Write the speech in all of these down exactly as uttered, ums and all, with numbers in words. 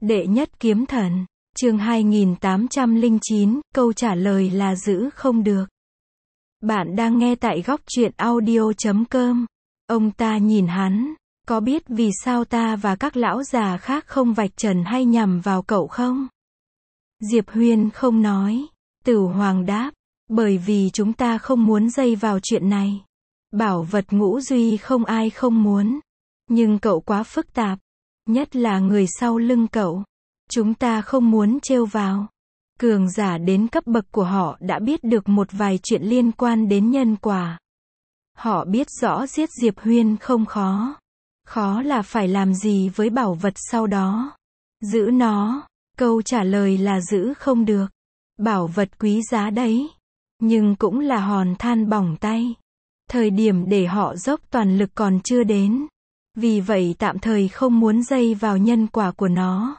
Đệ nhất kiếm thần, chương hai nghìn tám trăm lẻ chín, câu trả lời là giữ không được. Bạn đang nghe tại góc truyện audio chấm com. Ông ta nhìn hắn, có biết vì sao ta và các lão già khác không vạch trần hay nhằm vào cậu không? Diệp Huyên không nói. Tửu Hoàng đáp, bởi vì chúng ta không muốn dây vào chuyện này. Bảo vật ngũ duy không ai không muốn. Nhưng cậu quá phức tạp. Nhất là người sau lưng cậu. Chúng ta không muốn trêu vào. Cường giả đến cấp bậc của họ đã biết được một vài chuyện liên quan đến nhân quả. Họ biết rõ giết Diệp Huyên không khó. Khó là phải làm gì với bảo vật sau đó. Giữ nó. Câu trả lời là giữ không được. Bảo vật quý giá đấy. Nhưng cũng là hòn than bỏng tay. Thời điểm để họ dốc toàn lực còn chưa đến. Vì vậy tạm thời không muốn dây vào nhân quả của nó.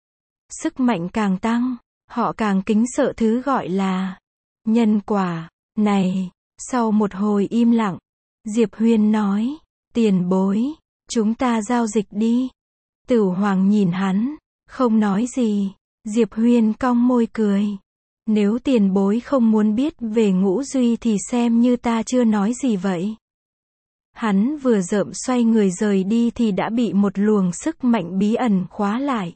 Sức mạnh càng tăng, họ càng kính sợ thứ gọi là nhân quả. Này, sau một hồi im lặng, Diệp Huyên nói, tiền bối, chúng ta giao dịch đi. Tửu Hoàng nhìn hắn, không nói gì. Diệp Huyên cong môi cười. Nếu tiền bối không muốn biết về ngũ duy thì xem như ta chưa nói gì vậy. Hắn vừa rợm xoay người rời đi thì đã bị một luồng sức mạnh bí ẩn khóa lại.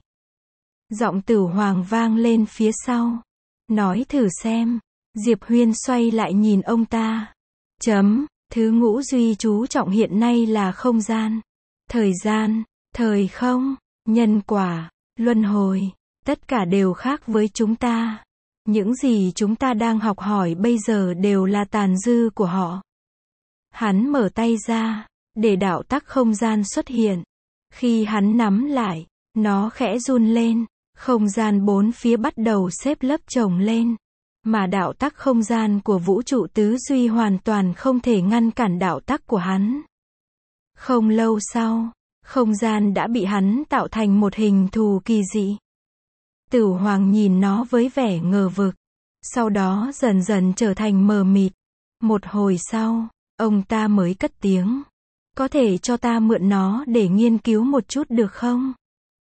Giọng Tửu Hoàng vang lên phía sau. Nói thử xem. Diệp Huyên xoay lại nhìn ông ta. Chấm, thứ ngũ duy chú trọng hiện nay là không gian, thời gian, thời không, nhân quả, luân hồi. Tất cả đều khác với chúng ta. Những gì chúng ta đang học hỏi bây giờ đều là tàn dư của họ. Hắn mở tay ra, để đạo tắc không gian xuất hiện. Khi hắn nắm lại, nó khẽ run lên, không gian bốn phía bắt đầu xếp lớp chồng lên. Mà đạo tắc không gian của vũ trụ tứ duy hoàn toàn không thể ngăn cản đạo tắc của hắn. Không lâu sau, không gian đã bị hắn tạo thành một hình thù kỳ dị. Tửu Hoàng nhìn nó với vẻ ngờ vực. Sau đó dần dần trở thành mờ mịt. Một hồi sau, ông ta mới cất tiếng. Có thể cho ta mượn nó để nghiên cứu một chút được không?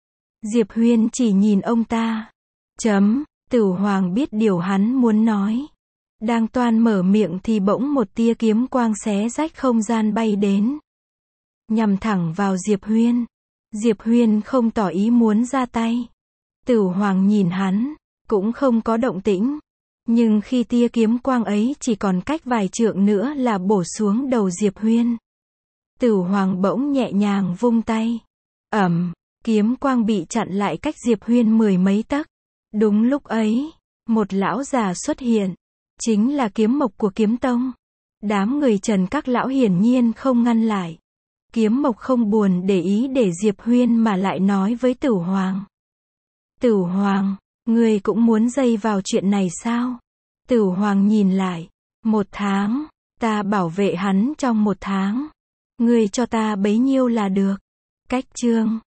Diệp Huyên chỉ nhìn ông ta. Chấm, Tửu Hoàng biết điều hắn muốn nói. Đang toan mở miệng thì bỗng một tia kiếm quang xé rách không gian bay đến. Nhằm thẳng vào Diệp Huyên. Diệp Huyên không tỏ ý muốn ra tay. Tửu Hoàng nhìn hắn, cũng không có động tĩnh. Nhưng khi tia kiếm quang ấy chỉ còn cách vài trượng nữa là bổ xuống đầu Diệp Huyên. Tửu Hoàng bỗng nhẹ nhàng vung tay. Ầm, kiếm quang bị chặn lại cách Diệp Huyên mười mấy tấc. Đúng lúc ấy, một lão già xuất hiện. Chính là kiếm mộc của kiếm tông. Đám người Trần các lão hiển nhiên không ngăn lại. Kiếm mộc không buồn để ý để Diệp Huyên mà lại nói với Tửu Hoàng. Tửu Hoàng, ngươi cũng muốn dây vào chuyện này sao? Tửu Hoàng nhìn lại. Một tháng, ta bảo vệ hắn trong một tháng. Ngươi cho ta bấy nhiêu là được. Cách chương.